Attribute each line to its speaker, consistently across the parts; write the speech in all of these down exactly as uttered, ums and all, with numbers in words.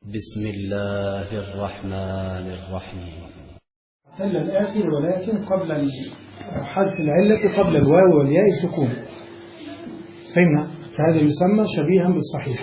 Speaker 1: بسم الله الرحمن الرحيم.
Speaker 2: اعتل الآخر ولكن قبل حذف العلة قبل الواو والياء سكون. فهمنا؟ فهذا يسمى شبيها بالصحيح.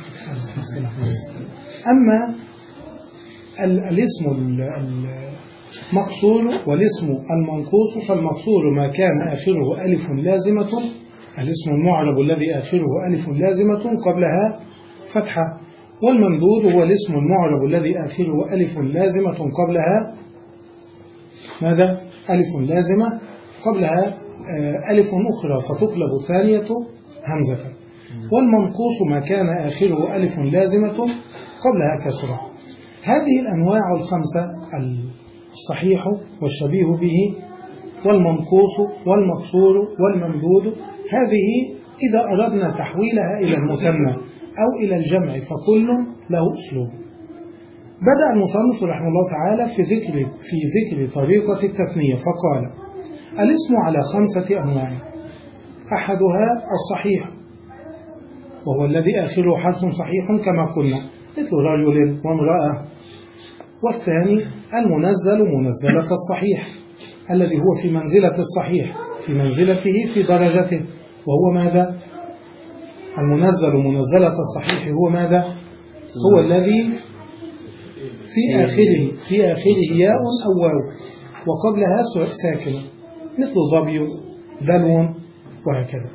Speaker 2: أما الاسم المقصور والاسم المنقوص، فالمقصور ما كان آخره ألف لازمة، الاسم المعرب الذي آخره ألف لازمة قبلها فتحة، والممدود هو الاسم المعرب الذي آخره ألف لازمة قبلها ماذا؟ ألف لازمة قبلها ألف أخرى فتقلب ثانية همزة. والمنقوص ما كان آخره ألف لازمة قبلها كسرة. هذه الأنواع الخمسة، الصحيح والشبيه به والمنقوص والمقصور والممدود، هذه إذا أردنا تحويلها إلى المثنى أو إلى الجمع فكل له أسلوب. بدأ المصنف رحمه الله تعالى في ذكر في ذكر طريقة التثنية فقال: الاسم على خمسة أنواع، أحدها الصحيح وهو الذي آخره حرف صحيح كما قلنا مثل رجل وامرأة، والثاني المنزل منزلة الصحيح الذي هو في منزلة الصحيح في منزلته في درجته، وهو ماذا؟ المنزل منزلة الصحيح هو ماذا؟ هو الذي في آخره في آخره ياء أو واو وقبلها ساكنة مثل ظبي دلو وهكذا.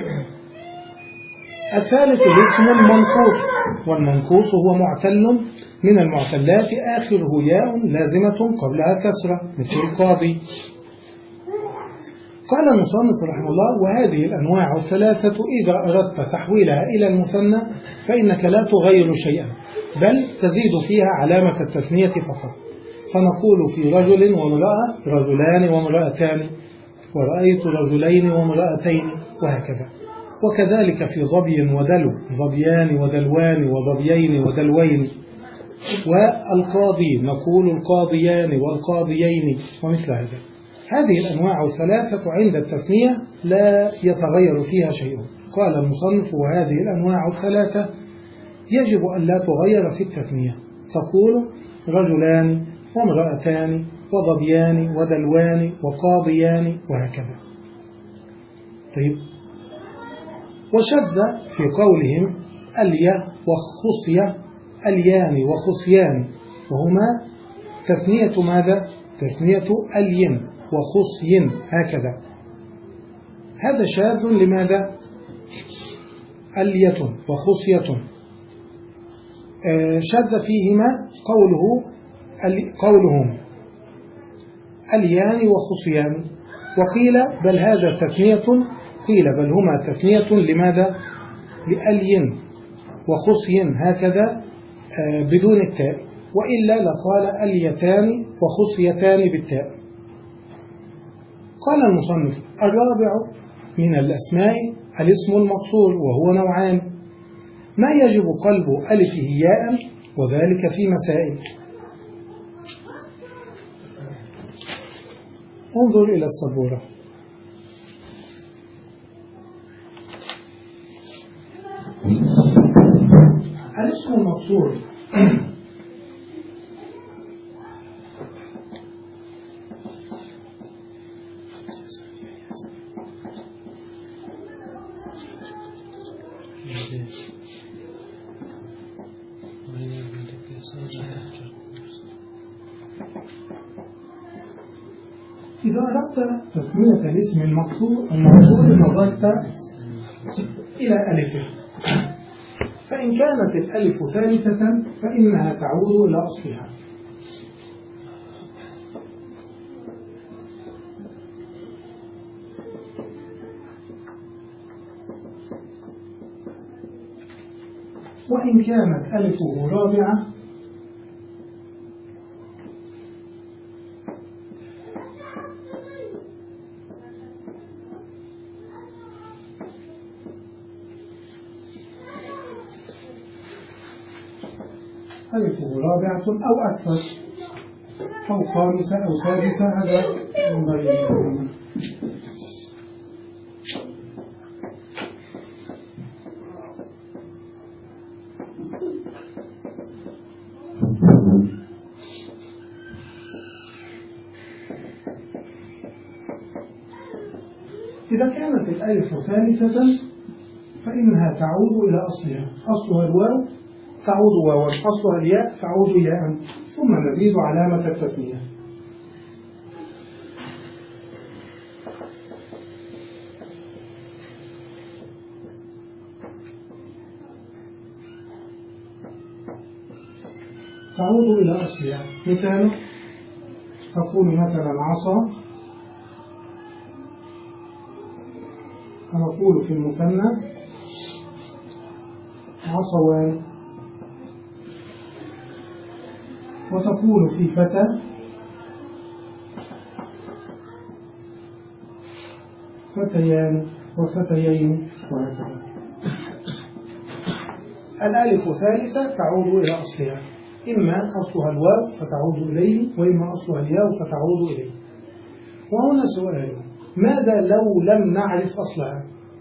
Speaker 2: الثالث الاسم المنقوص، والمنقوص هو معتل من المعتلات آخره ياء لازمة قبلها كسرة مثل القاضي. قال المصنف رحمه الله: وهذه الأنواع الثلاثة إذا أردت تحويلها إلى المثنى فإنك لا تغير شيئا، بل تزيد فيها علامة التثنية فقط، فنقول في رجل وامرأة رجلان وامرأتان، ورأيت رجلين وامرأتين، وهكذا. وكذلك في ظبي ودلو ظبيان ودلوان وظبيين ودلوين. والقاضي نقول القاضيان والقاضيين ومثل هذا. هذه الأنواع الثلاثة عند التثنية لا يتغير فيها شيء. قال المصنف: وهذه الأنواع الثلاثة يجب أن لا تغير في التثنية، تقول رجلان وامرأتان وظبيان ودلوان وقاضيان وهكذا. طيب، وشذ في قولهم ألية وخصية أليان وخصيان، وهما تثنية ماذا؟ تثنية ألين وخصي هكذا. هذا شاذ لماذا؟ ألية وخصية شذ فيهما قوله قولهم أليان وخصيان، وقيل بل هذا تثنية، قيل بل هما تثنية لماذا؟ لألين وخصي هكذا بدون التاء، وإلا لقال أليتان وخصيتان بالتاء. قال المصنف: الرابع من الأسماء الاسم المقصور، وهو نوعان: ما يجب قلب ألفه ياء، وذلك في مسائل. انظر إلى السبورة. الاسم المقصور إذا أردت تسمية الاسم المقصور المقصور نظرت إلى ألفه، فإن كانت الألف ثالثة فإنها تعود إلى أصلها، وإن كانت ألفه رابعة ألفه رابعة أو أكثر أو خامسة أو سادسة، هذا ينبغي. إذا كانت الألف ثالثة فإنها تعود إلى أصلها، أصلها الواو تعود واوا، أصلها الياء تعود ياء، ثم نزيد علامة التثنية. تعود إلى أصلها. مثال تقول مثلا عصا، نقول في المثنى عصوان، وتقول في فتى فتيان وفتيين، وهكذا. الألف ثالثة تعود إلى أصلها، إما أصلها الواو فتعود إليه، وإما أصلها الياء فتعود إليه. وهنا سؤال: ماذا لو لم نعرف أصلها؟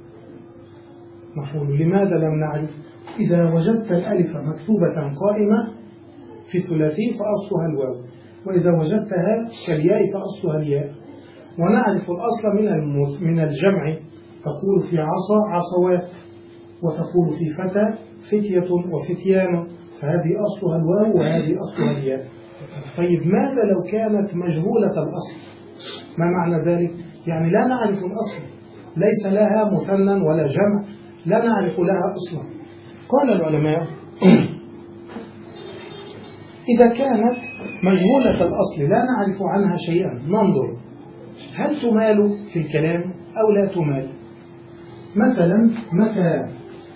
Speaker 2: نقول لماذا لم نعرف؟ إذا وجدت الألف مكتوبة قائمة في ثلاثي فأصلها الواو، وإذا وجدتها كالياء فأصلها الياء، ونعرف الأصل من من الجمع، تقول في عصا عصوات، وتقول في فتى فتية وفتيان، فهذه أصلها الواو وهذه أصلها الياء. طيب ماذا لو كانت مجهولة الأصل؟ ما معنى ذلك؟ يعني لا نعرف الأصل، ليس لها مثنى ولا جمع، لا نعرف لها أصلا. قال العلماء: إذا كانت مجهولة الأصل لا نعرف عنها شيئا، ننظر هل تمال في الكلام أو لا تمال. مثلا متى،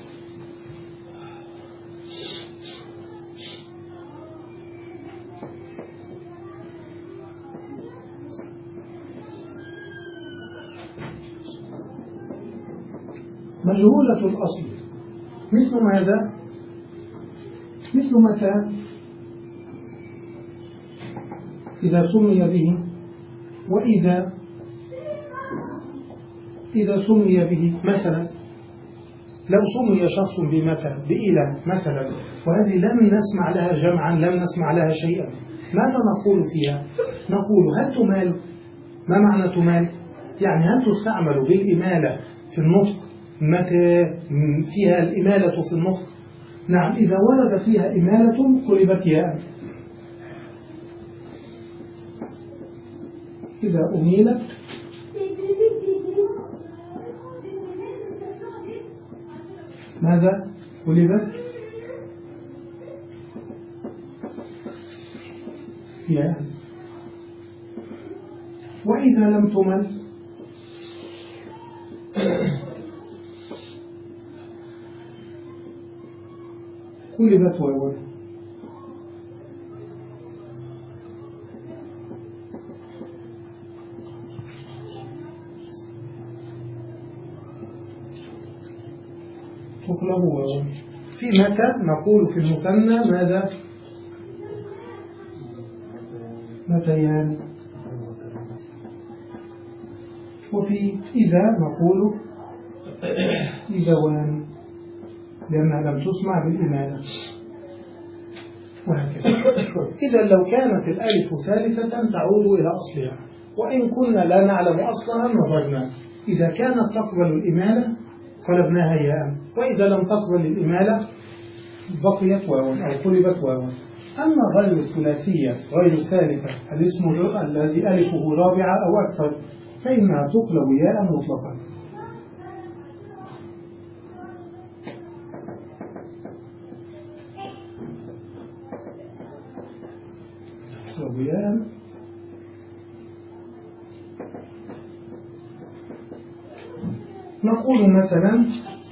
Speaker 2: مجهولة الأصل مثل ماذا؟ مثل متى إذا سمي به، وإذا إذا سمي به. مثلا لو سمي شخص بمتى بإلى مثلا، وهذه لم نسمع لها جمعا، لم نسمع لها شيئا، ماذا نقول فيها؟ نقول هل تمال؟ ما معنى تمال؟ يعني هل تستعمل بالإمالة في النطق متى فيها الإمالة في النطق؟ نعم، إذا ورد فيها إمالة قلبت ياء، إذا أميلت ماذا؟ قلبت ياء. وإذا لم تمل قلبت واو. تقلب واو. في متى نقول في المثنى ماذا؟ متيان. وفي إذا نقول إذوان، لأنها لم تسمع بالإمالة، وهكذا. إذا لو كانت الألف ثالثة تعود إلى أصلها، وإن كنا لا نعلم أصلها نظرنا، إذا كانت تقبل الإمالة قلبناها ياء، وإذا لم تقبل الإمالة بقيت واو أو قلبت واو. أما غير الثلاثية غير الثالثة، الاسم الذي ألفه رابعة أو أكثر، فإنها تقلب ياء مطلقا. ياء نقول مثلا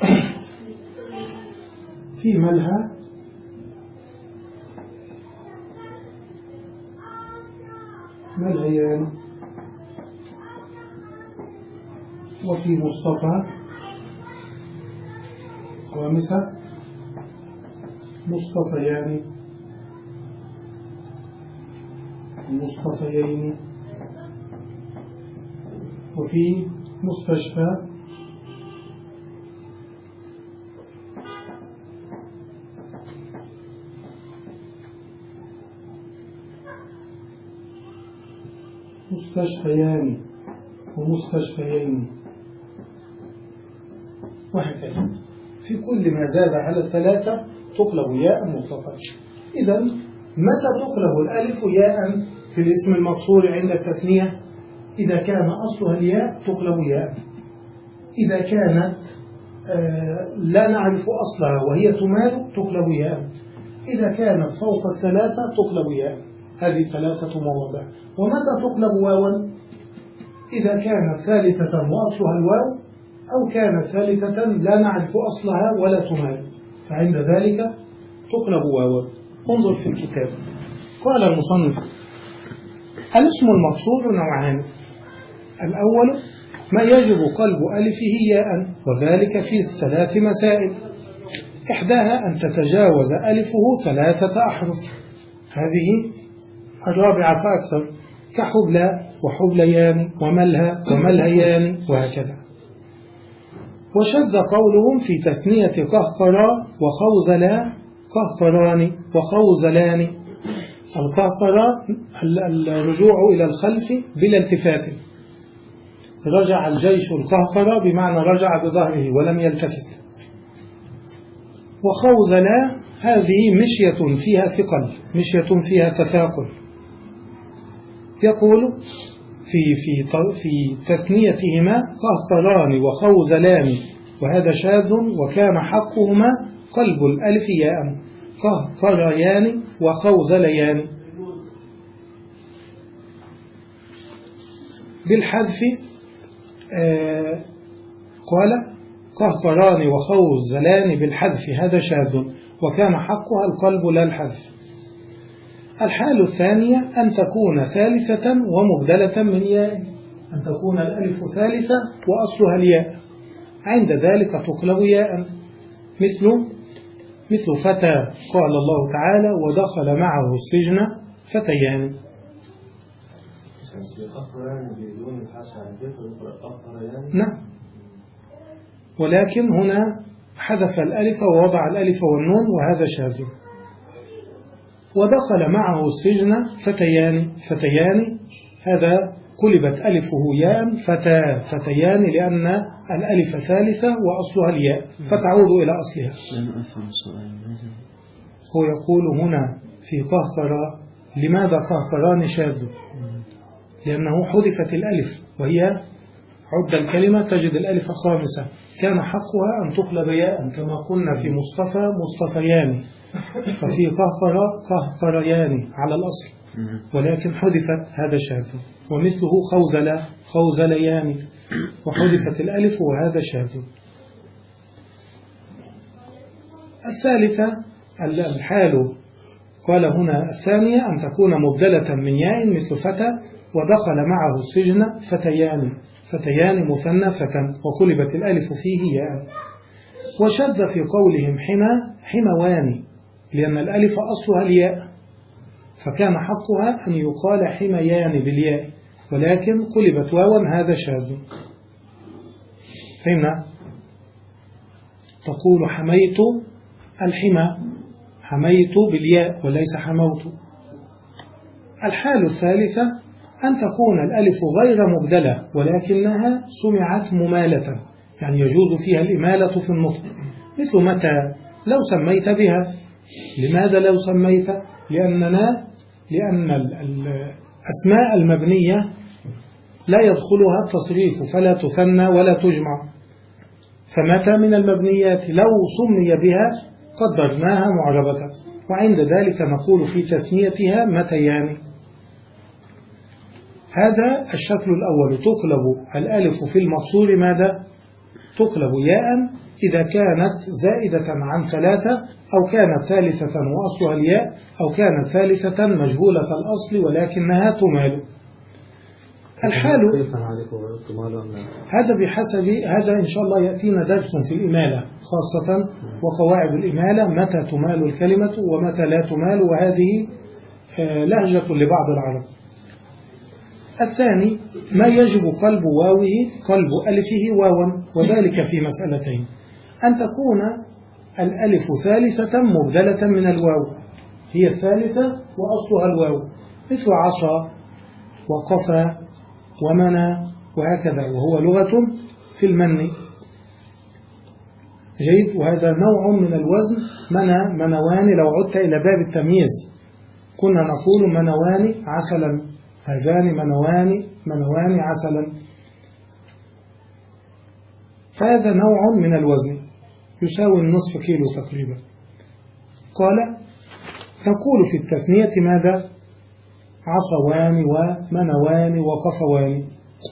Speaker 2: في ملهى ملهيان، وفي مصطفى خامسة مصطفيان مصطفيين، وفي مستشفى مستشفيان ومستشفيين، وهكذا. في كل ما زاد على الثلاثة تقلب ياء مطلقا. إذا متى تقلب الألف ياء في الاسم المقصور عند التثنية؟ إذا كان أصلها الياء تقلب ياء. إذا كانت آه لا نعرف أصلها وهي تمال تقلب ياء. إذا كانت فوق الثلاثة تقلب ياء. هذه ثلاثة مواضع. ومتى تقلب واوا؟ إذا كانت ثالثة وأصلها الواو، أو كانت ثالثة لا نعرف أصلها ولا تمال، فعند ذلك تقلب واوا. انظر في الكتاب. قال المصنف: الاسم المقصور نوعان. الأول ما يجب قلب ألفه ياء، وذلك في ثلاث مسائل. إحداها أن تتجاوز ألفه ثلاثة أحرف، هذه الرابعة فأكثر، كحبلى وحبليان وملهى وملهيان وهكذا. وشذ قولهم في تثنية قهقرا وخوزلا قهقران وخوزلان. القهقرا الرجوع إلى الخلف بلا التفات، رجع الجيش القهقرا بمعنى رجع بظهره ولم يلتفت. وخوزلا هذه مشية فيها ثقل، مشية فيها تثاقل. يقول في في في تثنيتهما قهقران وخوزلان، وهذا شاذ، وكان حقهما قلب الألف ياء، قهقريان وخوزليان. بالحذف آه قال قهقران وخوزلان بالحذف، هذا شاذ، وكان حقها القلب لا الحذف. الحال الثانية أن تكون ثالثة ومبدلة من ياء، أن تكون الألف ثالثة وأصلها الياء، عند ذلك تقلب ياء، مثل مثل فتى، قال الله تعالى: ودخل معه السجن فتيان. نعم، ولكن هنا حذف الألف ووضع الألف والنون، وهذا شاذ. ودخل معه السجن فتيان، فتيان هذا قلبت ألفه ياء، فتى فتيان، لأن الألف ثالثة وأصلها الياء فتعود إلى أصلها. هو يقول هنا في قهقرا: لماذا قهقران شاذ؟ لأنه حذفت الألف، وهي عد الكلمة تجد الألف خامسة، كان حقها أن تقلب ياء، كما قلنا في مصطفى مصطفيان، ففي قهقرا قهقريان على الأصل، ولكن حذفت، هذا شاذ. ومثله خوزلا خوزليان، وحذفت الألف، وهذا شاذ. الثالثة الحال قال هنا الثانية أن تكون مبدلة من ياء، مثل فتى، ودخل معه السجن فتيان، فتيان مثنى فتى، وقلبت الألف فيه ياء. وشذ في قولهم حمى حموان، لأن الألف أصلها الياء، فكان حقها أن يقال حميان بالياء، ولكن قلبت واوا، هذا شاذ. فهمنا؟ تقول حميت الحمى، حميت بالياء وليس حموت. الحال الثالثة أن تكون الألف غير مبدلة، ولكنها سمعت ممالة، يعني يجوز فيها الإمالة في النطق، مثل متى، لو سميت بها. لماذا لو سميت؟ لأننا لأن الأسماء المبنية لا يدخلها التصريف، فلا تثنى ولا تجمع، فمتى من المبنيات لو سمي بها قدرناها معربة، وعند ذلك نقول في تثنيتها متيان. هذا الشكل الأول، تقلب الألف في المقصور ماذا؟ تقلب ياء إذا كانت زائدة عن ثلاثة، أو كانت ثالثة وأصلها الياء، أو كانت ثالثة مجهولة الأصل ولكنها تمال. الحال هذا بحسب هذا إن شاء الله يأتينا درس في الإمالة خاصة، وقواعد الإمالة، متى تمال الكلمة ومتى لا تمال، وهذه لهجة لبعض العرب. الثاني ما يجب قلب واوه قلب ألفه واوا، وذلك في مسألتين: أن تكون الألف ثالثة مبدلة من الواو، هي الثالثة وأصلها الواو، مثل عصا وقفا ومنى وهكذا، وهو لغة في المن. جيد. وهذا نوع من الوزن، منى منوان. لو عدت إلى باب التمييز كنا نقول منوان عسلا، هذان منوان منوان عسلا. فهذا نوع من الوزن يساوي النصف كيلو تقريبا. قال تقول في التثنية ماذا؟ عصوان ومنوان وقفوان.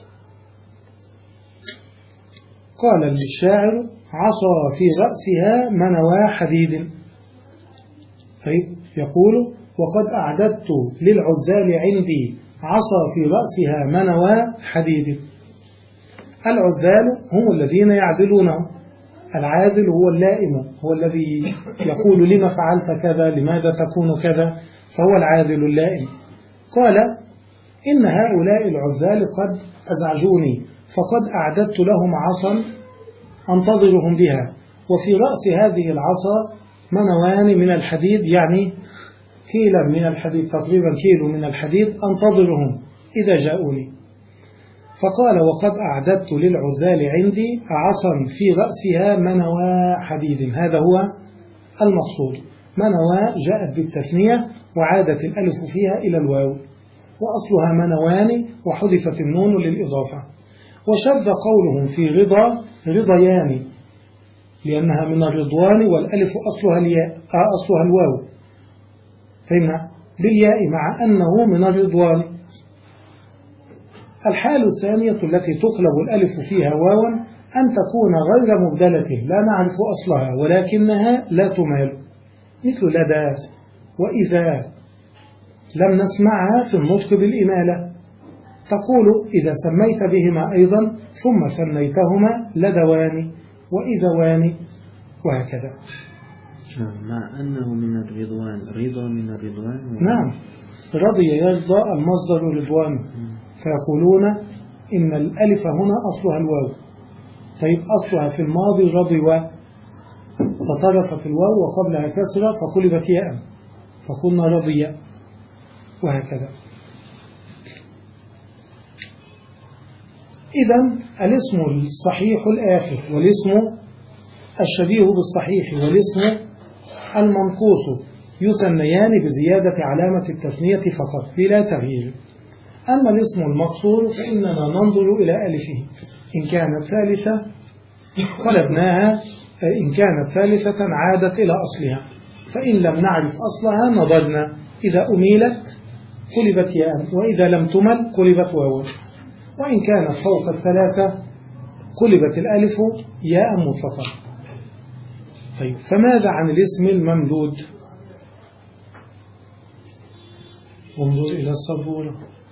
Speaker 2: قال للشاعر عصى في رأسها منوى حديد. طيب يقول وقد أعددت للعزال عندي عصى في رأسها منوى حديد. العزال هم الذين يعزلونه، العازل هو اللائم، هو الذي يقول لما فعلت كذا، لماذا تكون كذا، فهو العازل اللائم. قال إن هؤلاء العزال قد أزعجوني فقد أعددت لهم عصا أنتظرهم بها، وفي رأس هذه العصا منوان من الحديد، يعني كيلا من الحديد، تقريبا كيلو من الحديد، أنتظرهم إذا جاءوني. فقال وقد أعددت للعزال عندي عصا في رأسها منوى حديد. هذا هو المقصود. منوى جاءت بالتثنية وعادت الألف فيها إلى الواو، وأصلها منوان وحذفت النون للإضافة. وشذ قولهم في رضا رضيان، لأنها من الرضوان والألف أصلها الياء أصلها الواو، فهمنا بالياء مع أنه من الرضوان. الحال الثانية التي تقلب الألف فيها واوا أن تكون غير مبدلة لا نعرف أصلها ولكنها لا تمال، مثل لدى وإذا لم نسمعها في النطق بالإمالة. تقول إذا سميت بهما أيضا ثم ثنيتهما لدوان وإذوان وهكذا.
Speaker 3: مع أنه من الرضوان، رضا من الرضوان.
Speaker 2: نعم، رضي يرضى المصدر رضوان، فيقولون إن الألف هنا أصلها الواو. طيب أصلها في الماضي رضي، فطرفت الواو وقبلها كسرة فقلبت ياء فقلنا رضي وهكذا. إذن الاسم الصحيح الآخر والاسم الشبيه بالصحيح والاسم المنقوص يثنيان بزيادة علامة التثنية فقط بلا تغيير. أما الاسم المقصور فإننا ننظر إلى ألفه، إن كانت ثالثة قلبناها، إن كانت ثالثة عادت إلى أصلها، فإن لم نعرف أصلها نظرنا، إذا أميلت قلبت ياء وإذا لم تمل قلبت واو، وإن كانت فوق الثلاثة قلبت الألف ياء مطلقا. طيب فماذا عن الاسم الممدود؟ انظر إلى السبورة.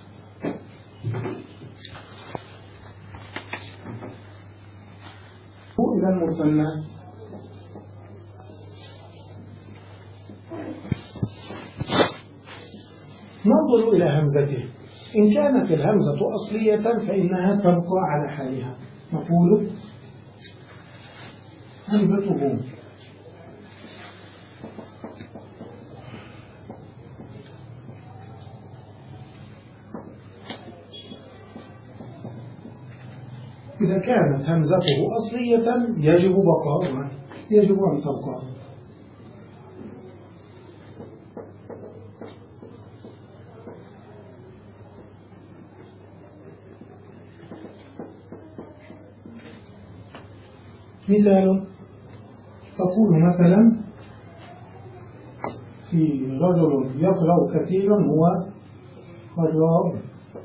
Speaker 2: إذا المثنى ننظر إلى همزته، إن كانت الهمزة أصلية فإنها تبقى على حالها، نقول همزته. إذا كانت همزته أصلية يجب بقاؤها، يجب أن تبقى. مثال تقول مثلا في رجل يقرأ كثيرا هو قراء.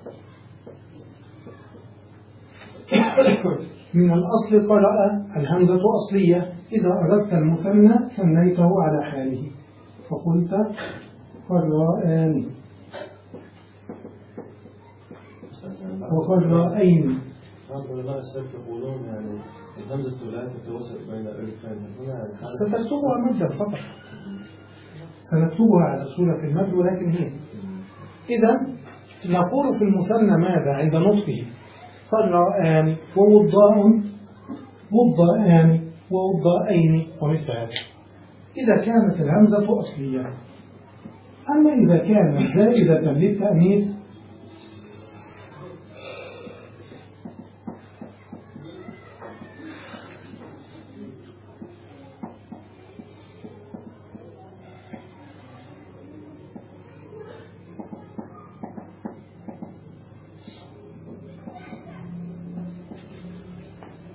Speaker 2: من الأصل قرأ، الهمزة أصلية، إذا أردت المثنى ثنيته على حاله فقلت قرآن وقرآين.
Speaker 4: العلماء السلف يقولون يعني الهمزة لا تتوسط بين الألفين.
Speaker 2: ستكتبها مدا فقط، سنكتبها على صورة المد، ولكن هي إذا نقول في المثنى ماذا عند نطقه؟ قرآن ووضاء وضاءان ووضاءين ومثل هذا إذا كانت الهمزة أصلية. أما إذا كانت زائدة للتأنيث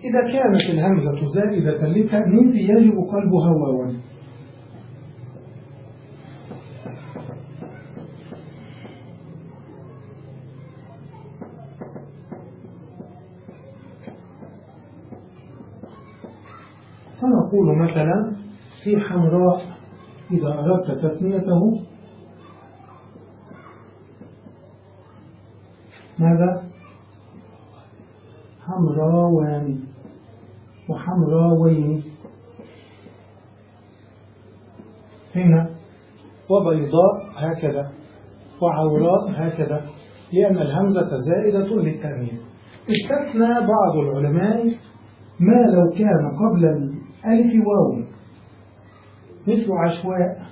Speaker 2: إذا كانت الهمزة زائدة للتأنيث يجب قلبها واوا. فنقول مثلا في حمراء إذا أردت تثنيته ماذا؟ حمراوان وحمراوين. هنا وبيضاء هكذا وعوراء هكذا، لأن الهمزة زائدة للتأنيث. استثنى بعض العلماء ما لو كان قبل الألف واو، مثل عشواء،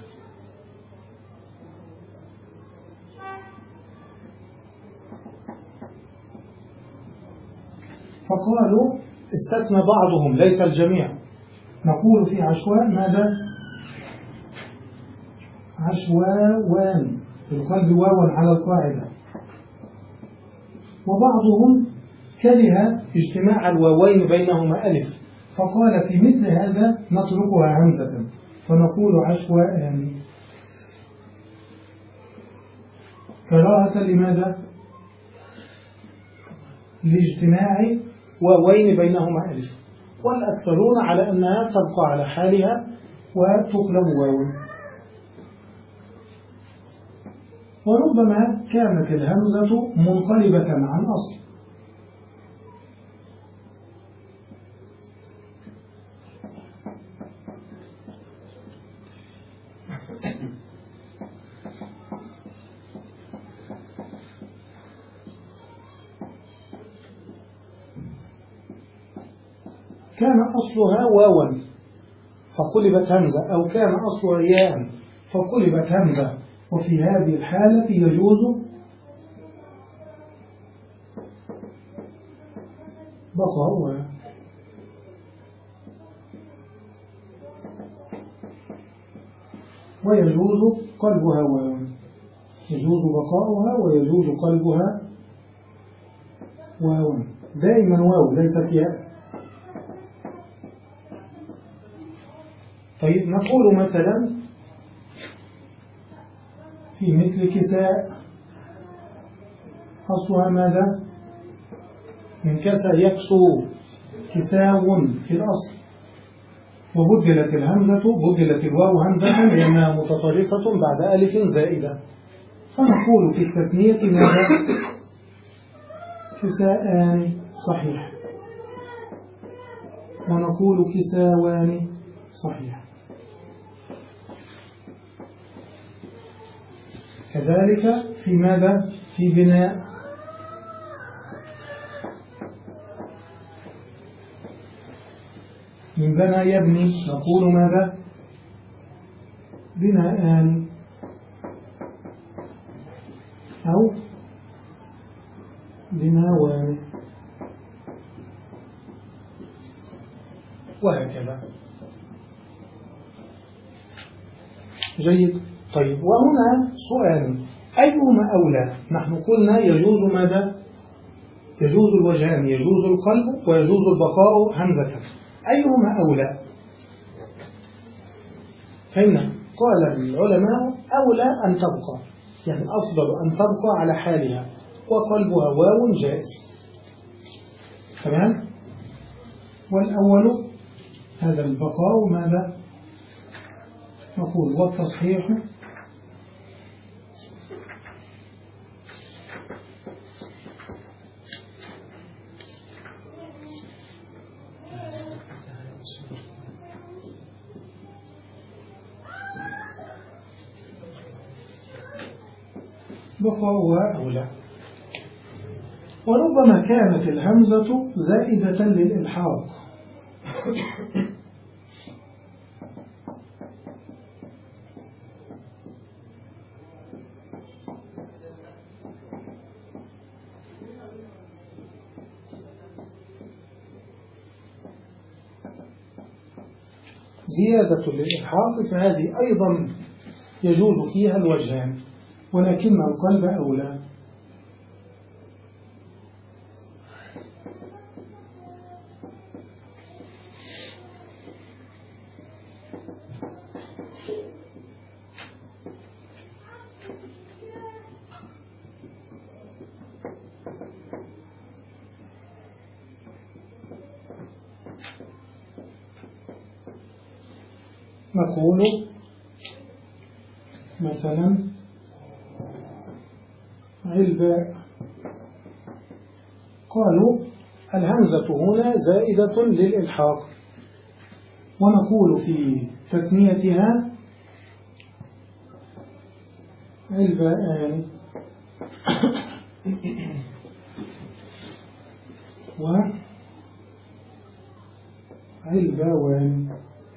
Speaker 2: فقالوا استثنى بعضهم ليس الجميع. نقول في عشواء ماذا؟ عشواوان، بالقلب واوا على القاعدة. وبعضهم كره اجتماع الواوين بينهما ألف، فقال في مثل هذا نتركها همزة فنقول عشواءان. كراهة لماذا؟ لاجتماع واوين بينهما ألف، والأكثرون على أنها تبقى على حالها وتقلب واو. وربما كانت الهمزة منقلبة عن أصل، كان أصلها واوا فقلبت همزة، أو كان أصلها ياء فقلبت همزة، وفي هذه الحالة يجوز بقاؤها. ويجوز قلبها واو، يجوز بقاؤها ويجوز قلبها واو، دائما واو ليست ياء. طيب نقول مثلا في مثل كساء، أصلها ماذا؟ من كسى يكسو، كساو في الأصل، وبدلت الهمزة بدلت الواو همزة لأنها متطرفة بعد ألف زائدة، فنقول في التثنية ماذا؟ كساءان صحيح، ونقول كساوان صحيح. كذلك في ماذا؟ في بناء، من بنى يبني نقول ماذا؟ بناءان، أو بناوان، وهكذا. جيد. طيب وهنا سؤال، أيهما أولى؟ نحن قلنا يجوز ماذا؟ يجوز الوجهان، يجوز القلب ويجوز البقاء همزة، أيهما أولى؟ فهنا قال العلماء أولى أن تبقى، يعني أفضل أن تبقى على حالها وقلبها واو جائز. تمام؟ والأول هذا البقاء ماذا؟ نقول والتصحيح بقاؤها أولى. وربما كانت الهمزة زائدة للإلحاق، زيادة للإلحاق فهذه أيضا يجوز فيها الوجهان، ولكن القلب أولى. نقول مثلا علباء. قالوا الهمزة هنا زائدة للإلحاق، ونقول في تثنيتها علباءان وعلباوان.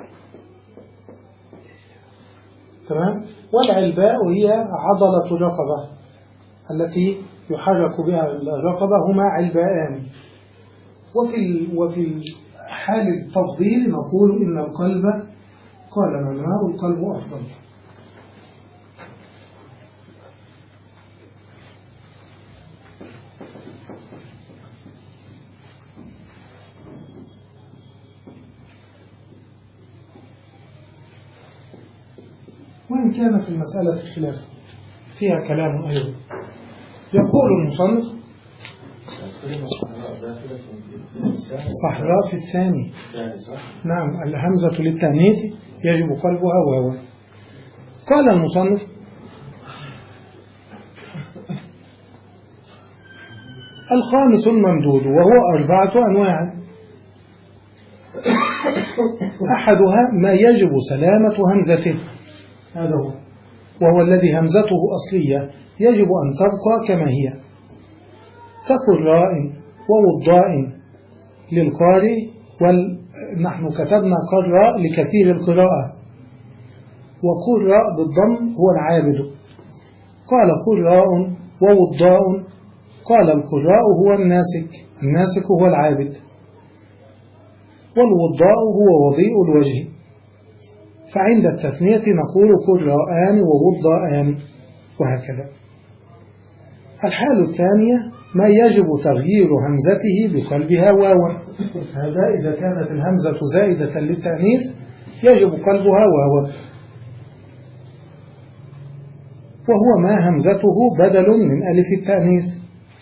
Speaker 2: تمام. والعلباء هي عضلة الرقبة التي يحرك بها الرقبة، هما علباءان. وفي وفي حال التفضيل نقول إن القلب، قال العلماء القلب أفضل. وإن كان في المسألة خلاف فيها كلام أيضا. يقول المصنف صحراء في الثاني. نعم، الهمزة للتأنيث يجب قلبها واو. قال المصنف الخامس الممدود، وهو أربعة أنواع. أحدها ما يجب سلامة همزته، هذا هو، وهو الذي همزته أصلية يجب أن تبقى كما هي، كقراء ووضاء للقارئ، ونحن كتبنا قراء لكثير القراءة، وقراء بالضم هو العابد. قال قراء ووضاء، قال القراء هو الناسك، الناسك هو العابد، والوضاء هو وضيء الوجه. فعند التثنية نقول قراءان ووضاءان، وهكذا. الحال الثانية ما يجب تغيير همزته بقلبها واوا، هذا إذا كانت الهمزة زائدة للتأنيث يجب قلبها واوا، وهو ما همزته بدل من ألف التأنيث،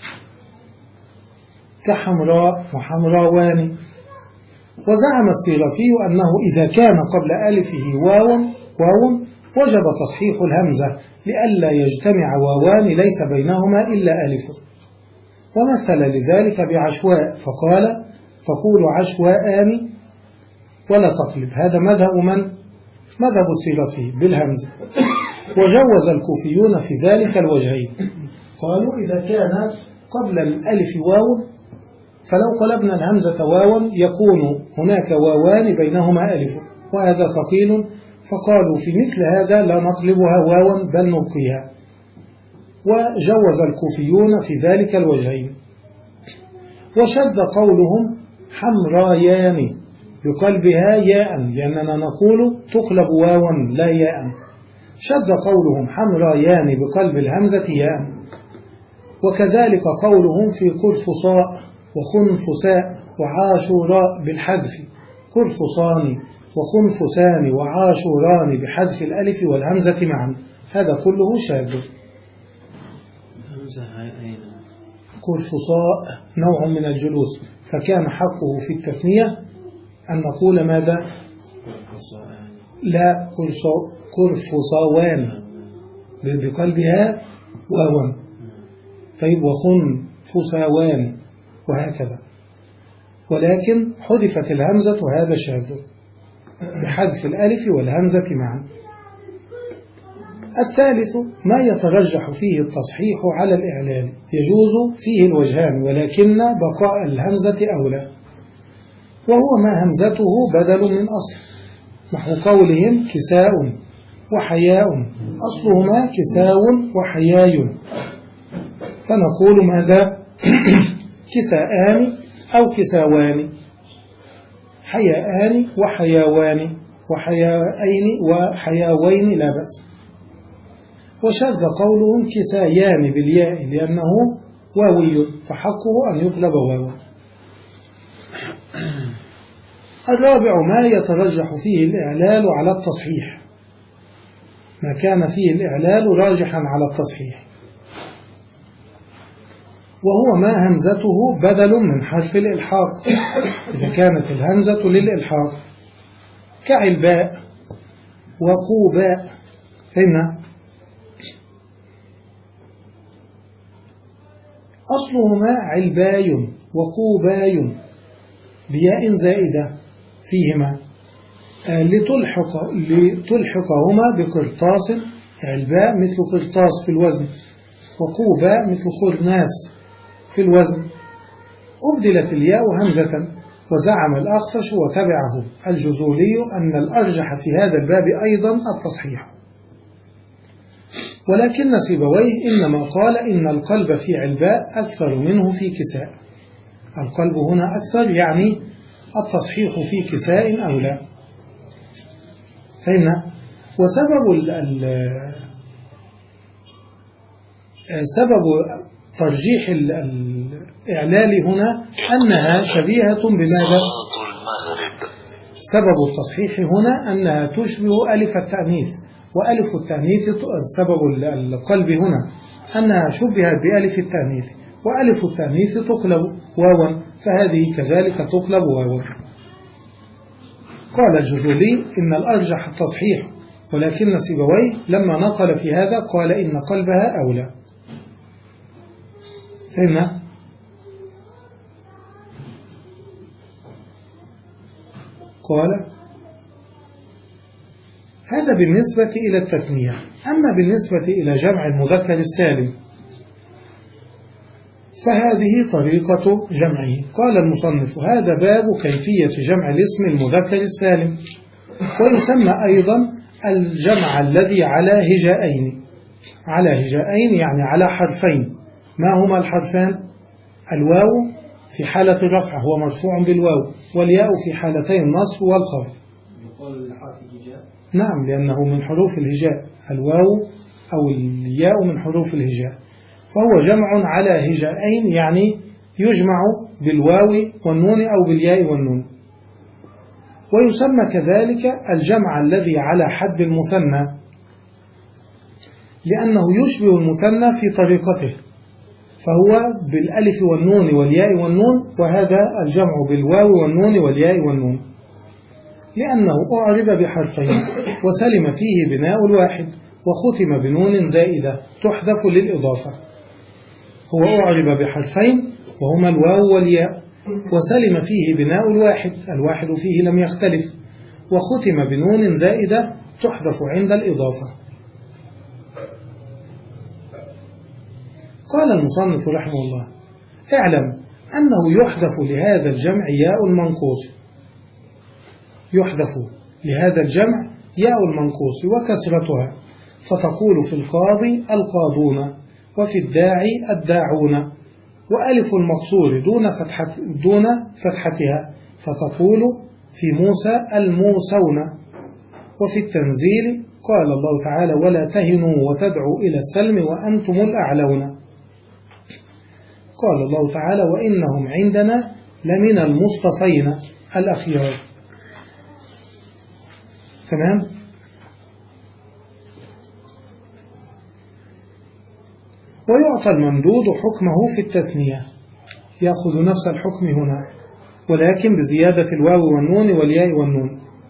Speaker 2: كحمراء وحمراوان. وزعم السيرافي أنه إذا كان قبل ألفه واو واو وجب تصحيح الهمزة لئلا يجتمع واوان ليس بينهما إلا ألف، ومثل لذلك بعشواء فقال تقول عشواءان ولا تقلب. هذا مذهب من؟ مذهب السيرافي بالهمزة. وجوز الكوفيون في ذلك الوجهين، قالوا إذا كان قبل الألف واو فلو قلبنا الهمزة واوا يكون هناك واوان بينهما ألف، وهذا ثقيل، فقالوا في مثل هذا لا نقلبها واوا بل نبقيها. وجوز الكوفيون في ذلك الوجهين. وشذ قولهم حمرايان بقلبها ياء، لأننا نقول تقلب واوا لا ياء. شذ قولهم حمرايان بقلب الهمزة ياء. وكذلك قولهم في قرفصاء وخنفساء وعاشوراء بالحذف، قرفصان وخنفسان وعاشوران بحذف الألف والهمزة معا، هذا كله شاذ. قرفصاء نوع من الجلوس، فكان حقه في التثنية أن نقول ماذا؟ لا، قرفصاوان بقلبها واوا، طيب وخنفساوان وهكذا، ولكن حذفت الهمزة وهذا شاذ بحذف الألف والهمزة معا. الثالث ما يترجح فيه التصحيح على الإعلان، يجوز فيه الوجهان ولكن بقاء الهمزة أولى، وهو ما همزته بدل من أصل، نحو قولهم كساء وحياء، أصلهما كساء وحياء، فنقول ماذا؟ كساءان أو كساوان، حياءان وحياوان، وحياءين وحياوين لا بأس. وشذ قولهم كسايان بالياء لأنه واوي، فحقه أن يقلب واوا. الرابع ما يترجح فيه الإعلال على التصحيح، ما كان فيه الإعلال راجحا على التصحيح، وهو ما همزته بدل من حرف الإلحاق إذا كانت الهمزة للإلحاق، كعلباء وقوباء. فهمنا؟ أصلهما علباي وقوباي بياء زائدة فيهما لتلحق لتلحقهما بقرطاس. علباء مثل قرطاس في الوزن، وقوباء مثل خرناس في الوزن. أبدلت الياء همزة، وزعم الأخفش وتبعه الجزولي أن الأرجح في هذا الباب أيضا التصحيح، ولكن سيبويه إنما قال إن القلب في علباء أكثر منه في كساء. القلب هنا أكثر يعني التصحيح في كساء أو لا. فهمنا؟ وسبب ال ال سبب ترجيح الإعلال هنا أنها شبيهة بماذا؟ سبب التصحيح هنا أنها تشبه ألف التأنيث، وألف التأنيث سبب القلب هنا أنها شبهت بألف التأنيث، وألف التأنيث تقلب واوا، فهذه كذلك تقلب واوا. قال الجزولي إن الأرجح التصحيح، ولكن سيبويه لما نقل في هذا قال إن قلبها أولى. فهمنا؟ قال هذا بالنسبة إلى التثنية. أما بالنسبة إلى جمع المذكر السالم فهذه طريقة جمعه. قال المصنف هذا باب كيفية جمع الاسم المذكر السالم، ويسمى أيضا الجمع الذي على هجائين. على هجائين يعني على حرفين. ما هما الحرفان؟ الواو في حالة الرفع هو مرفوع بالواو، والياء في حالتين النصب والخفض.
Speaker 4: يقال لحرف الهجاء؟
Speaker 2: نعم، لأنه من حروف الهجاء. الواو أو الياء من حروف الهجاء، فهو جمع على هجائين يعني يجمع بالواو والنون أو بالياء والنون. ويسمى كذلك الجمع الذي على حد المثنى، لأنه يشبه المثنى في طريقته، فهو بالألف والنون والياء والنون، وهذا الجمع بالواو والنون والياء والنون، لأنه أعرب بحرفين وسلم فيه بناء الواحد، وختم بنون زائدة تحذف للإضافة. هو أعرب بحرفين وهما الواو والياء، وسلم فيه بناء الواحد، الواحد فيه لم يختلف، وختم بنون زائدة تحذف عند الإضافة. قال المصنف رحمه الله اعلم أنه يحذف لهذا الجمع ياء المنقوص، يحذف لهذا الجمع ياء المنقوص وكسرتها، فتقول في القاضي القاضون، وفي الداعي الداعون، وألف المقصور دون فتحة دون فتحتها، فتقول في موسى الموسون. وفي التنزيل قال الله تعالى ولا تهنوا وتدعوا إلى السلم وأنتم الأعلون. قال الله تعالى وإنهم عندنا لمن المصطفين الأخيار. تمام؟ ويعطى الممدود حكمه في التثنية، يأخذ نفس الحكم هنا ولكن بزيادة الواو والنون والياء والنون،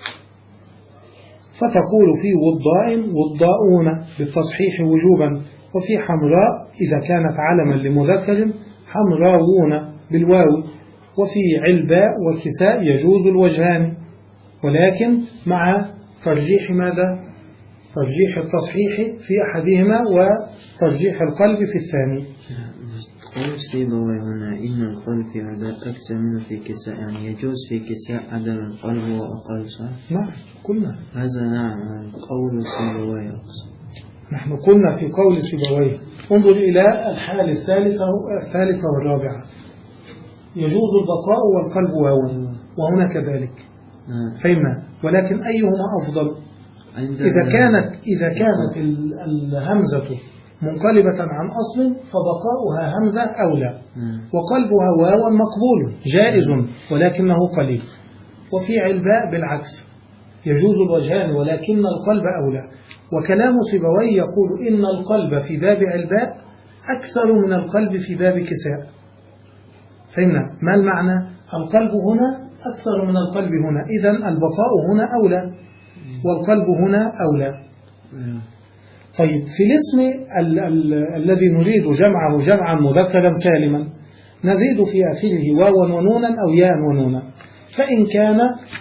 Speaker 2: فتقول في وضاء وضاؤون بالتصحيح وجوبا، وفي حمراء إذا كانت علما لمذكر حمراؤون بالواو، وفي علباء وكساء يجوز الوجهان، ولكن مع ترجيح ماذا؟ ترجيح التصحيح في أحدهما وترجيح القلب في الثاني.
Speaker 3: قول سيبويه هنا إن القلب في عدد أكثر منه في كساء، يعني يجوز في كساء عدم القلب وأقل، صح؟
Speaker 2: نعم قلنا
Speaker 3: هذا. نعم قول سيبويه.
Speaker 2: نحن قلنا في قول سيبويه انظر إلى الحالة الثالثة الثالثة والرابعة، يجوز البقاء والقلب واو، وهنا كذلك. فهمنا؟ ولكن أيهما أفضل؟ إذا كانت إذا كانت الهمزة منقلبة عن أصل فبقاؤها همزة أولى، وقلبها واو مقبول جائز ولكنه قليل. وفي علباء بالعكس يجوز الوجهان ولكن القلب أولى. وكلام سيبويه يقول إن القلب في باب علباء أكثر من القلب في باب كساء. فهمنا؟ ما المعنى؟ القلب هنا أكثر من القلب هنا، إذن البقاء هنا أولى. والقلب هنا أولى. طيب في الاسم ال ال الذي نريد جمعه جمعا مذكرا سالما نزيد في آخره واوا ونونا أو ياء ونونا. فإن كان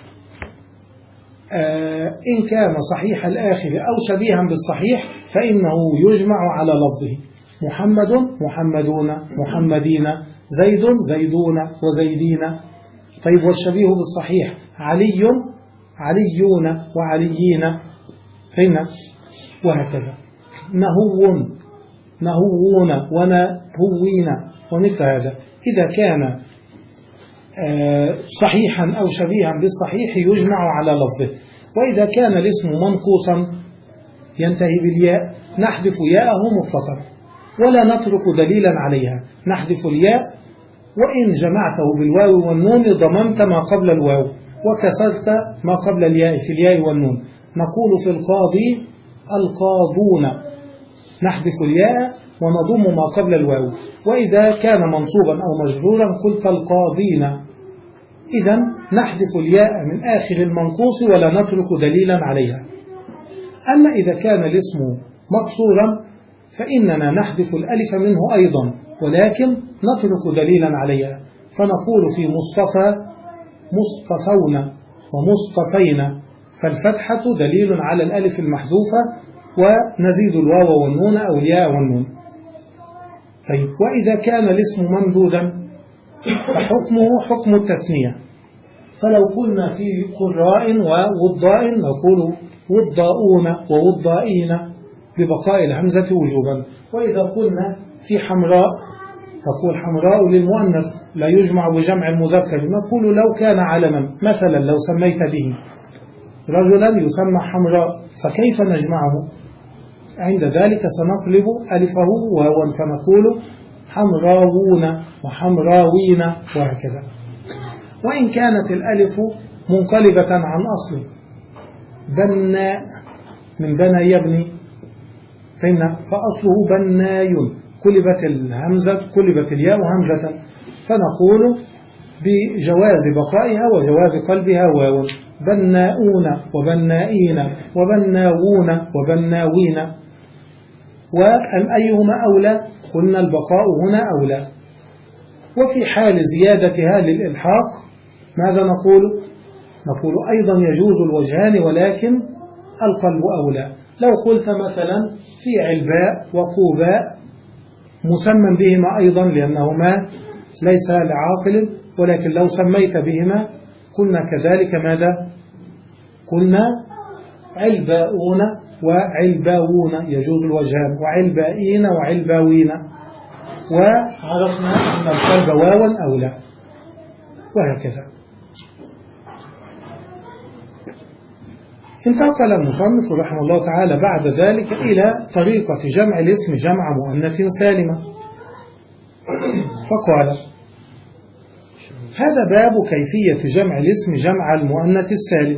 Speaker 2: آه إن كان صحيح الآخر أو شبيها بالصحيح فإنه يجمع على لفظه محمد محمدون محمدين زيد زيدون وزيدين. طيب والشبيه بالصحيح علي عليون وعليين فهمنا، وهكذا نهو نهوون ونهوين ومثل هذا. إذا كان صحيحا أو شبيها بالصحيح يجمع على لفظه. وإذا كان الاسم منقوصا ينتهي بالياء نحذف ياءه مطلقا ولا نترك دليلا عليها، نحذف الياء وإن جمعته بالواو والنون ضممت ما قبل الواو وكسرت ما قبل الياء في الياء والنون. نقول في القاضي القاضون نحذف الياء ونضم ما قبل الواو. وإذا كان منصوبا أو مجرورا قلت القاضين. إذن نحذف الياء من آخر المنقوص ولا نترك دليلا عليها. أما إذا كان الاسم مقصورا فإننا نحذف الألف منه أيضا ولكن نترك دليلا عليها. فنقول في مصطفى مصطفون ومصطفين، فالفتحة دليل على الألف المحذوفة ونزيد الواو والنون أو الياء والنون. طيب وإذا كان الاسم ممدودا فحكمه حكم التثنية. فلو قلنا في قراء ووضاء نقول وضاؤون ووضائين ببقاء الهمزة وجوبا. وإذا قلنا في حمراء تقول حمراء للمؤنث لا يجمع بجمع المذكر. نقول لو كان علما مثلا لو سميت به رجلا يسمى حمراء فكيف نجمعه؟ عند ذلك سنقلب ألفه واوا فنقول حمراوون وحمراوين وهكذا. وإن كانت الألف منقلبة عن أصل بناء من بنى يبني فإن فأصله بناي قلبت الهمزة قلبت الياء همزة فنقول بجواز بقائها وجواز قلبها واو بناؤون وبنائين وبناوون وبناوين. وأيهما أولى؟ قلنا البقاء هنا أولى. وفي حال زيادتها للإلحاق ماذا نقول؟ نقول أيضا يجوز الوجهان ولكن القلب أولى. لو قلت مثلا في علباء وقوباء مسمى بهما أيضا لأنهما ليس لعاقل، ولكن لو سميت بهما قلنا كذلك ماذا؟ قلنا علباؤون وعلباوون يجوز الوجهان وعلبائين وعلباوين. وعرفنا أن القلب واوا أولى وهكذا. انتقل المصنف رحمه الله تعالى بعد ذلك إلى طريقة جمع الاسم جمع مؤنث سالمة فقال هذا باب كيفية جمع الاسم جمع المؤنث السالم.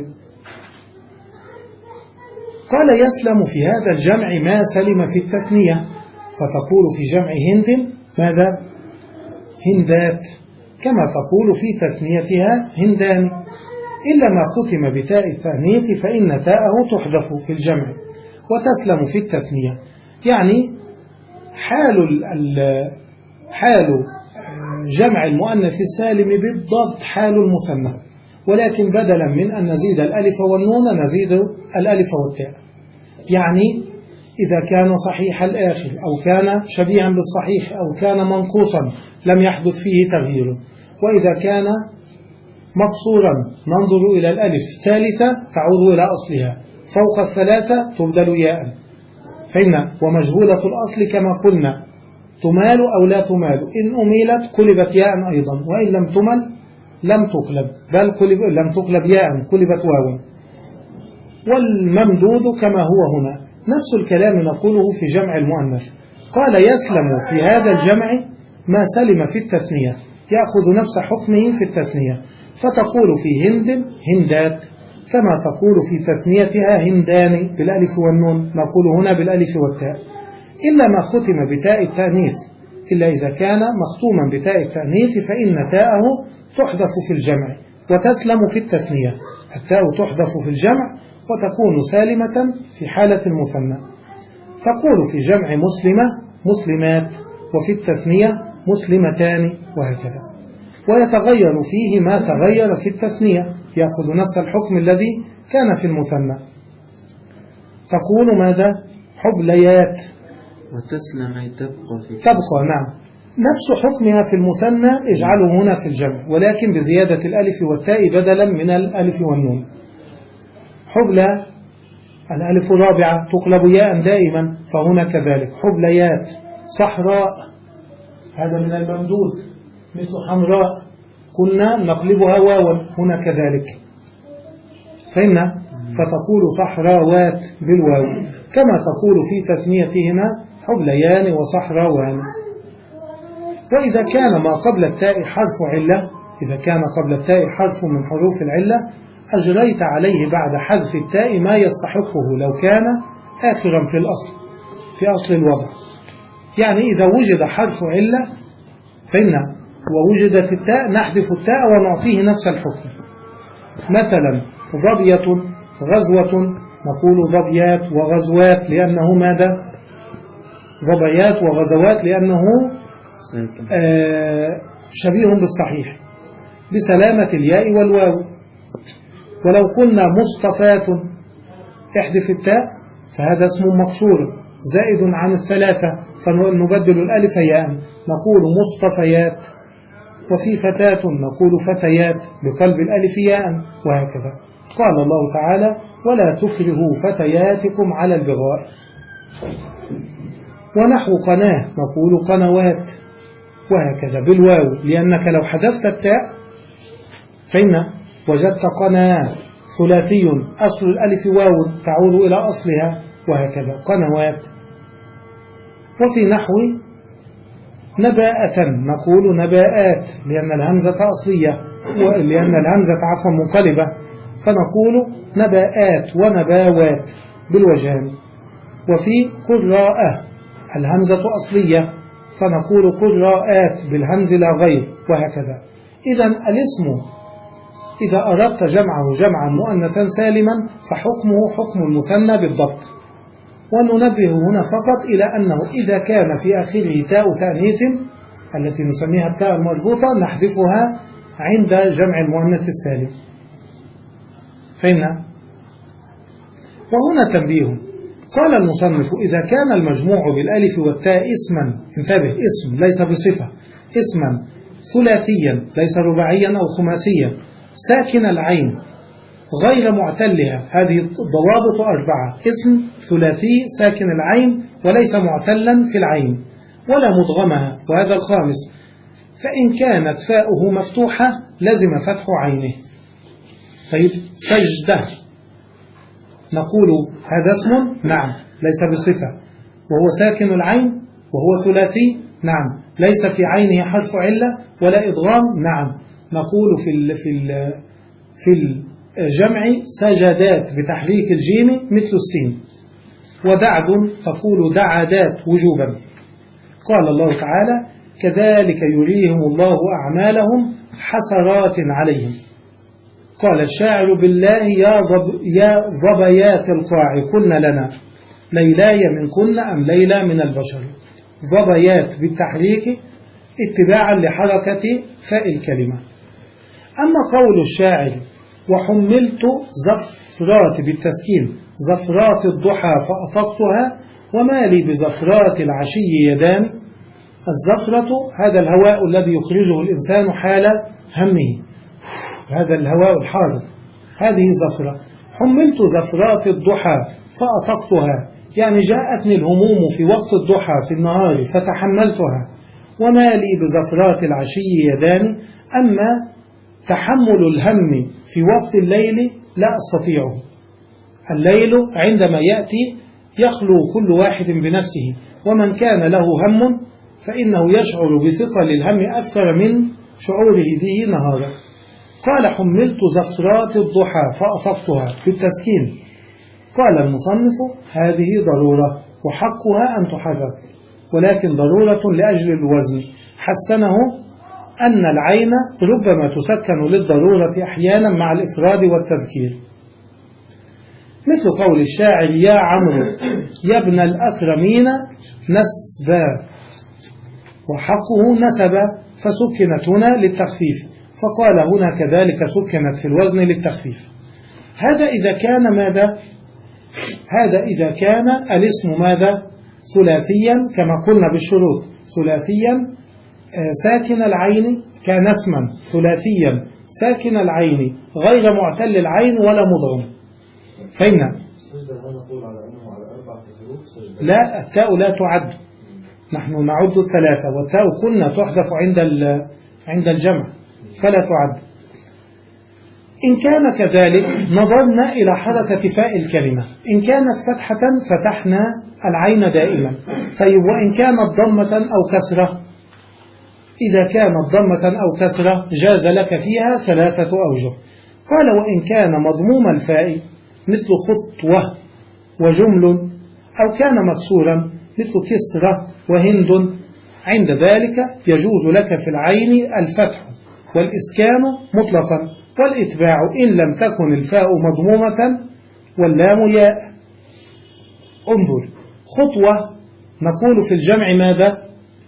Speaker 2: قال يسلم في هذا الجمع ما سلم في التثنية فتقول في جمع هند ماذا؟ هندات كما تقول في تثنيتها هندان إلا ما ختم بتاء التأنيث فإن تاءه تحذف في الجمع وتسلم في التثنية. يعني حال حال جمع المؤنث السالم بالضبط حال المثنى، ولكن بدلا من أن نزيد الألف والنون نزيد الألف والتاء. يعني إذا كان صحيح الآخر أو كان شبيها بالصحيح أو كان منقوصا لم يحدث فيه تغيير. وإذا كان مقصورا ننظر إلى الألف ثالثة تعود إلى أصلها فوق الثلاثة تبدل ياء فإن ومجهولة الأصل كما قلنا تمال أو لا تمال، إن أميلت قلبت ياء أيضا وإن لم تمل لم تقلب بل قلب لم تقلب ياء قلبت واو. والممدود كما هو هنا نفس الكلام نقوله في جمع المؤنث. قال يسلم في هذا الجمع ما سلم في التثنية يأخذ نفس حكمه في التثنية فتقول في هند هندات كما تقول في تثنيتها هندان بالألف والنون نقول هنا بالألف والتاء إلا ما ختم بتاء التأنيث إلا إذا كان مختوما بتاء التأنيث فإن تاءه تحذف في الجمع وتسلم في التثنية. التاء تحذف في الجمع وتكون سالمة في حالة المثنى. تقول في جمع مسلمة مسلمات، وفي التثنية مسلمتان، وهكذا. ويتغير فيه ما تغير في التثنية، يأخذ نفس الحكم الذي كان في المثنى. تقول ماذا؟ حبليات.
Speaker 3: وتسلم أي تبقى في
Speaker 2: تبقى، نعم، نفس حكمها في المثنى اجعله هنا في الجمع، ولكن بزيادة الألف والتاء بدلا من الألف والنون. حبلى الألف الرابعة تقلب ياء دائما، فهنا كذلك. حبليات. صحراء هذا من الممدود، مثل حمراء كنا نقلبها واوا، هنا كذلك. فهمنا؟ فتقول صحراوات بالواو، كما تقول في تثنيتهما حبليان وصحراوان. وإذا كان ما قبل التاء حرف علة، إذا كان قبل التاء حرف من حروف العلة أجريت عليه بعد حذف التاء ما يستحقه لو كان آخرا في الأصل، في أصل الوضع. يعني إذا وجد حرف علة فإن ووجدت التاء نحذف التاء ونعطيه نفس الحكم. مثلا ظبية غزوة نقول ظبيات وغزوات، لأنه ماذا؟ ظبيات وغزوات لأنه آه شبيه بالصحيح بسلامة الياء والواو. ولو قلنا مصطفات احذف التاء فهذا اسم مقصور زائد عن الثلاثة، فنبدل الألف ياء نقول مصطفيات. وفي فتاة نقول فتيات بقلب الألف ياء، وهكذا. قال الله تعالى ولا تكرهوا فتياتكم على البغاء. ونحو قناة نقول قنوات، وهكذا بالواو، لأنك لو حذفت التاء فإن وجدت قناة ثلاثي أصل الألف واو تعود إلى أصلها، وهكذا قنوات. وفي نحو نباءة نقول نباءات، لأن الهمزة أصلية، لأن الهمزة عفوا منقلبة، فنقول نباءات ونباوات بالوجهان. وفي قراءة الهمزة أصلية، فنقول قراءات بالهمز لا غير، وهكذا. إذن الاسم إذا أردت جمعه جمعا مؤنثا سالما فحكمه حكم المثنى بالضبط. وننبه هنا فقط إلى أنه إذا كان في آخره تاء تأنيث التي نسميها التاء المربوطة نحذفها عند جمع المؤنث السالم. فهمنا؟ وهنا تنبيه، قال المصنف إذا كان المجموع بالألف والتاء اسما، انتبه، اسم ليس بصفة، اسما ثلاثيا ليس رباعيا أو خماسيا، ساكن العين غير معتلها، هذه الضوابط أربعة: اسم ثلاثي ساكن العين وليس معتلا في العين ولا مدغمها، وهذا الخامس. فإن كانت فاؤه مفتوحة لزم فتح عينه. طيب سجدة نقول هذا اسم، نعم، ليس بصفة، وهو ساكن العين وهو ثلاثي، نعم، ليس في عينه حرف علة ولا إدغام، نعم، نقول في ال في ال في الجمع سجدات بتحريك الجيم مثل السين. ودعد تقول دعدات وجوبا. قال الله تعالى كذلك يريهم الله أعمالهم حسرات عليهم. قال الشاعر بالله يا, ظب يا ظبيات القاع كن لنا ليلاي من كن أم ليلى من البشر. ظبيات بالتحريك اتباعا لحركة فاء الكلمة. أما قول الشاعر وحملت زفرات بالتسكين زفرات الضحى فأطقتها وما لي بزفرات العشي يدان. الزفرة هذا الهواء الذي يخرجه الإنسان حال همه، هذا الهواء الحار، هذه زفرة. حملت زفرات الضحى فأطقتها، يعني جاءتني الهموم في وقت الضحى في النهار فتحملتها. وما لي بزفرات العشي يدان، أما تحمل الهم في وقت الليل لا أستطيعه. الليل عندما يأتي يخلو كل واحد بنفسه، ومن كان له هم فإنه يشعر بثقل الهم أكثر من شعوره به نهارا. قال حملت زفرات الضحى فأطقتها بالتسكين. قال المصنف هذه ضرورة وحقها أن تحرك، ولكن ضرورة لأجل الوزن. حسنه أن العين ربما تسكن للضرورة أحيانا مع الإفراد والتذكير. مثل قول الشاعر يا عمرو يا ابن الأكرمين نسبا، وحقه نسب فسكنت هنا للتخفيف، فقال هنا كذلك سكنت في الوزن للتخفيف. هذا إذا كان ماذا؟ هذا إذا كان الاسم ماذا؟ ثلاثيا كما قلنا بالشروط، ثلاثيا ساكن العين كان اسما ثلاثيا ساكن العين غير معتل العين ولا مضغم. فهمنا؟ لا، التاء لا تعد، نحن نعد الثلاثة، والتاء كنا تحذف عند عند الجمع فلا تعد. إن كان كذلك نظرنا إلى حركة فاء الكلمة، إن كانت فتحة فتحنا العين دائما. طيب وإن كانت ضمة أو كسرة؟ إذا كانت ضمة أو كسرة جاز لك فيها ثلاثة أوجه. قال وإن كان مضموم الفاء مثل خطوة وجمل، أو كان مكسورا مثل كسرة وهند، عند ذلك يجوز لك في العين الفتح والإسكان مطلقا والإتباع إن لم تكن الفاء مضمومة واللام ياء. انظر، خطوة نقول في الجمع ماذا؟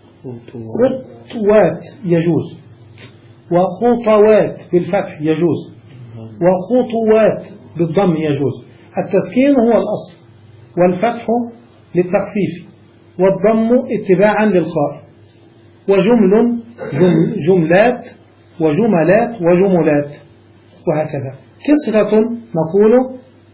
Speaker 2: خطوات يجوز، وخطوات بالفتح يجوز، وخطوات بالضم يجوز. التسكين هو الأصل، والفتح للتخفيف، والضم اتباعا للخاء. وجمل جمل جملات وجملات وجملات وهكذا. كسرة نقول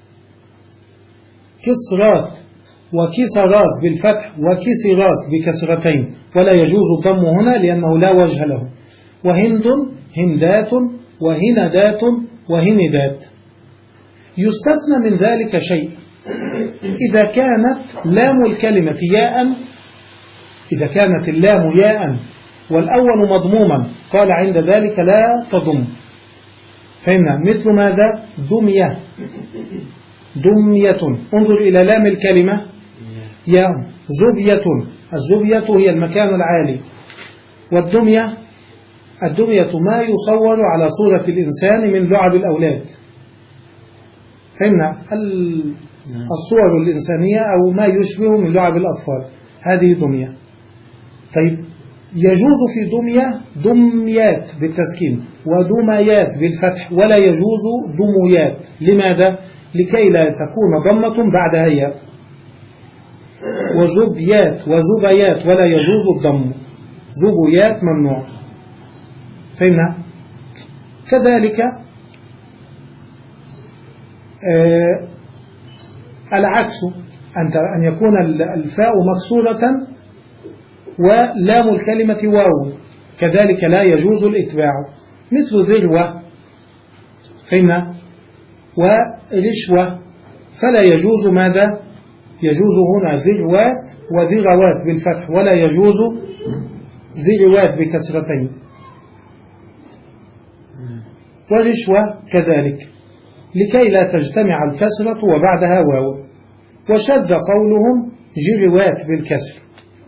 Speaker 2: كسرات وكسرات بالفتح وكسرات بكسرتين، ولا يجوز الضم هنا لأنه لا وجه له. وهند هندات وهندات وهندات. يستثنى من ذلك شيء، إذا كانت لام الكلمة ياء، إذا كانت اللام ياء والأول مضموما قال عند ذلك لا تضم. فهمنا؟ مثل ماذا؟ دمية دمية. انظر إلى لام الكلمة ياء. زبية، الزبية هي المكان العالي. والدمية، الدمية ما يصور على صورة الإنسان من لعب الأولاد. فهمنا؟ الصور الإنسانية أو ما يشبه من لعب الأطفال، هذه دمية. طيب يجوز في دمية دميات بالتسكين ودميات بالفتح، ولا يجوز دميات. لماذا؟ لكي لا تكون ضمة بعدها ياء. وزبيات وزبيات ولا يجوز الضم، زبيات ممنوع. فهمنا؟ كذلك آه العكس، أن يكون الفاء مكسورة ولام الكلمة واو، كذلك لا يجوز الإتباع، مثل ذروة. فهمنا؟ ورشوة، فلا يجوز ماذا؟ يجوز هنا ذروات وذروات بالفتح، ولا يجوز ذروات بكسرتين. ورشوة كذلك، لكي لا تجتمع الكسرة وبعدها واو. وشذ قولهم جروات بالكسر.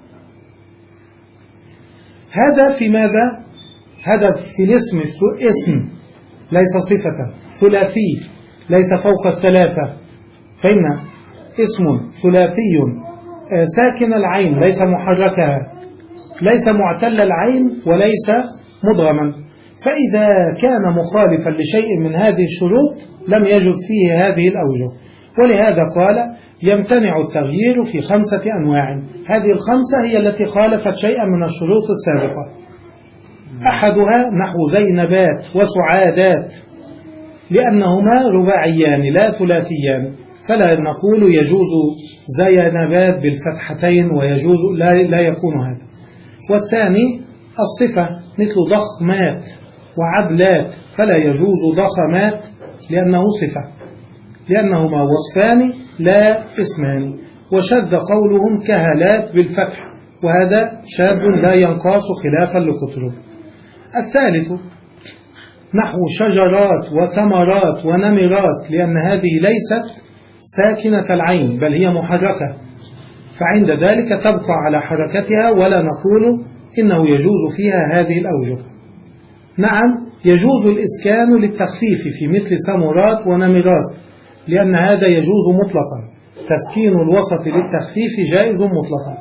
Speaker 2: هذا في ماذا؟ هذا في الاسم، اسم ليس صفة، ثلاثي ليس فوق الثلاثة. فإن اسم ثلاثي ساكن العين ليس محركها، ليس معتل العين وليس مضغما. فإذا كان مخالفا لشيء من هذه الشروط لم يجوز فيه هذه الأوجه. ولهذا قال يمتنع التغيير في خمسة أنواع. هذه الخمسة هي التي خالفت شيئا من الشروط السابقة. أحدها نحو زينبات وسعادات، لأنهما رباعيان لا ثلاثيان، فلا نقول يجوز زينبات بالفتحتين ويجوز لا, لا يكون هذا. والثاني الصفة مثل ضخمات وعبلات، فلا يجوز ضخمات لأنه صفة، لأنهما وصفان لا اسمان. وشذ قولهم كهلات بالفتح، وهذا شاذ لا ينقاس خلافا لقطره. الثالث نحو شجرات وثمرات ونمرات، لأن هذه ليست ساكنة العين بل هي محركة، فعند ذلك تبقى على حركتها، ولا نقول إنه يجوز فيها هذه الأوجه. نعم يجوز الإسكان للتخفيف في مثل سمرات ونمرات، لأن هذا يجوز مطلقا، تسكين الوسط للتخفيف جائز مطلقا.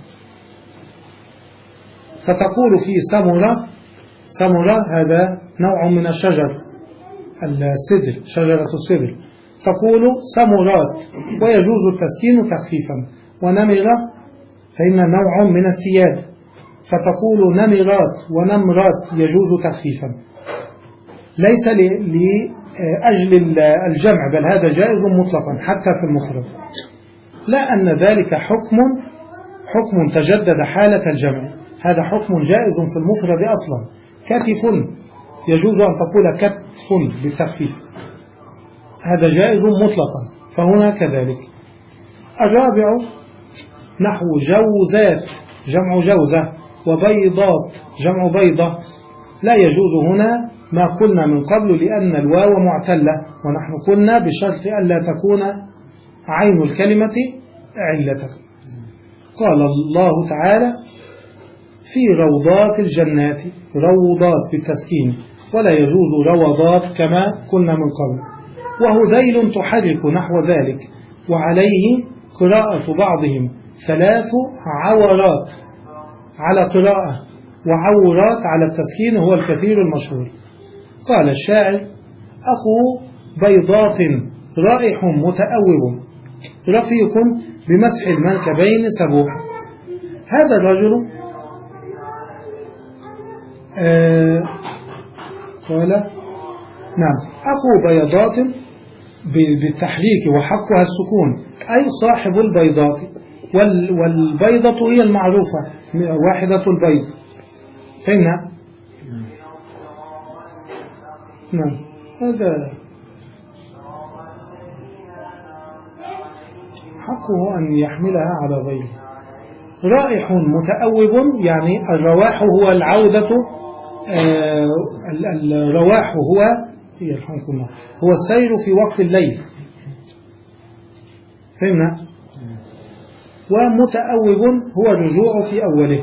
Speaker 2: فتقول في سمرة، سمرة هذا نوع من الشجر السدر، شجرة السدر، تقول سمرات ويجوز التسكين تخفيفا. ونمرة فإن نوع من الثياب، فتقول نمرات ونمرات يجوز تخفيفا، ليس لأجل الجمع، بل هذا جائز مطلقا حتى في المفرد، لا أن ذلك حكم حكم تجدد حالة الجمع، هذا حكم جائز في المفرد أصلا. كتف يجوز أن تقول كتف بالتخفيف، هذا جائز مطلقا، فهنا كذلك. الرابع نحو جوزات جمع جوزة، وبيضات جمع بيضة، لا يجوز هنا ما قلنا من قبل لأن الواو معتلة، ونحن قلنا بشرط ألا تكون عين الكلمة علة. قال الله تعالى في روضات الجنات، روضات بالتسكين، ولا يجوز روضات كما كنا من قبل. وهذيل تحرك نحو ذلك، وعليه قراءة بعضهم ثلاث عورات على قراءة، وعورات على التسكين هو الكثير المشهور. قال الشاعر أخو بيضات رائح متأوب، رفيق بمسح المنكبين سبوح. هذا الرجل آه قال نعم أخو بيضات بالتحريك وحقها السكون، أي صاحب البيضات، والبيضة هي المعروفة واحدة البيض، فهمنا؟ نعم هذا حقه أن يحملها على غيره. رائح متأوب يعني الرواح هو العودة، آه الرواح هو يرحمكم الله هو السير في وقت الليل، فهمنا؟ ومتأوب هو الرجوع في أوله.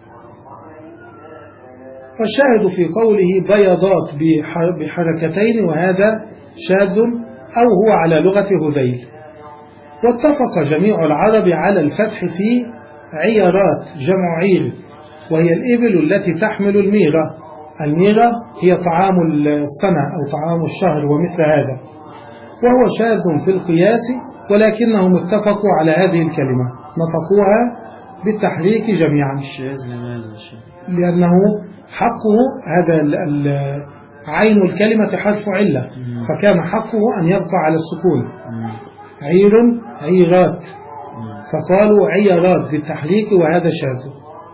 Speaker 2: والشاهد في قوله بيضات بحركتين، وهذا شاذ أو هو على لغة هذيل. واتفق جميع العرب على الفتح في عيارات جمع عير، وهي الإبل التي تحمل الميرة. الميرة هي طعام السنة أو طعام الشهر ومثل هذا، وهو شاذ في القياس، ولكنهم اتفقوا على هذه الكلمة، نطقوها بالتحريك جميعا، لأنه حقه هذا عين الكلمة حرف علة، فكان حقه أن يبقى على السكون. عير عيرات، فقالوا عيارات بالتحريك، وهذا شاذ.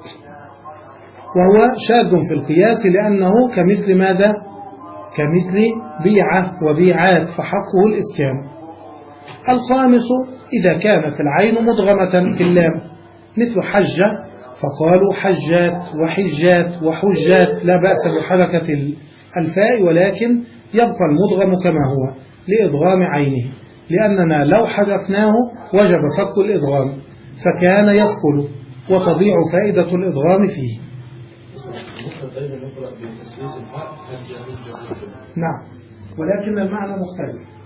Speaker 2: وهو شاذ في القياس لأنه كمثل ماذا؟ كمثل بيعة وبيعات، فحقه الإسكان. الخامس إذا كانت العين مدغمة في اللام مثل حجة، فقالوا حجات وحجات وحجات، لا بأس بحركة الفاء، ولكن يبقى المدغم كما هو لإدغام عينه، لأننا لو حركناه وجب فك الإدغام، فكان يثقل وتضيع فائدة الإدغام فيه. نعم، ولكن المعنى مختلف.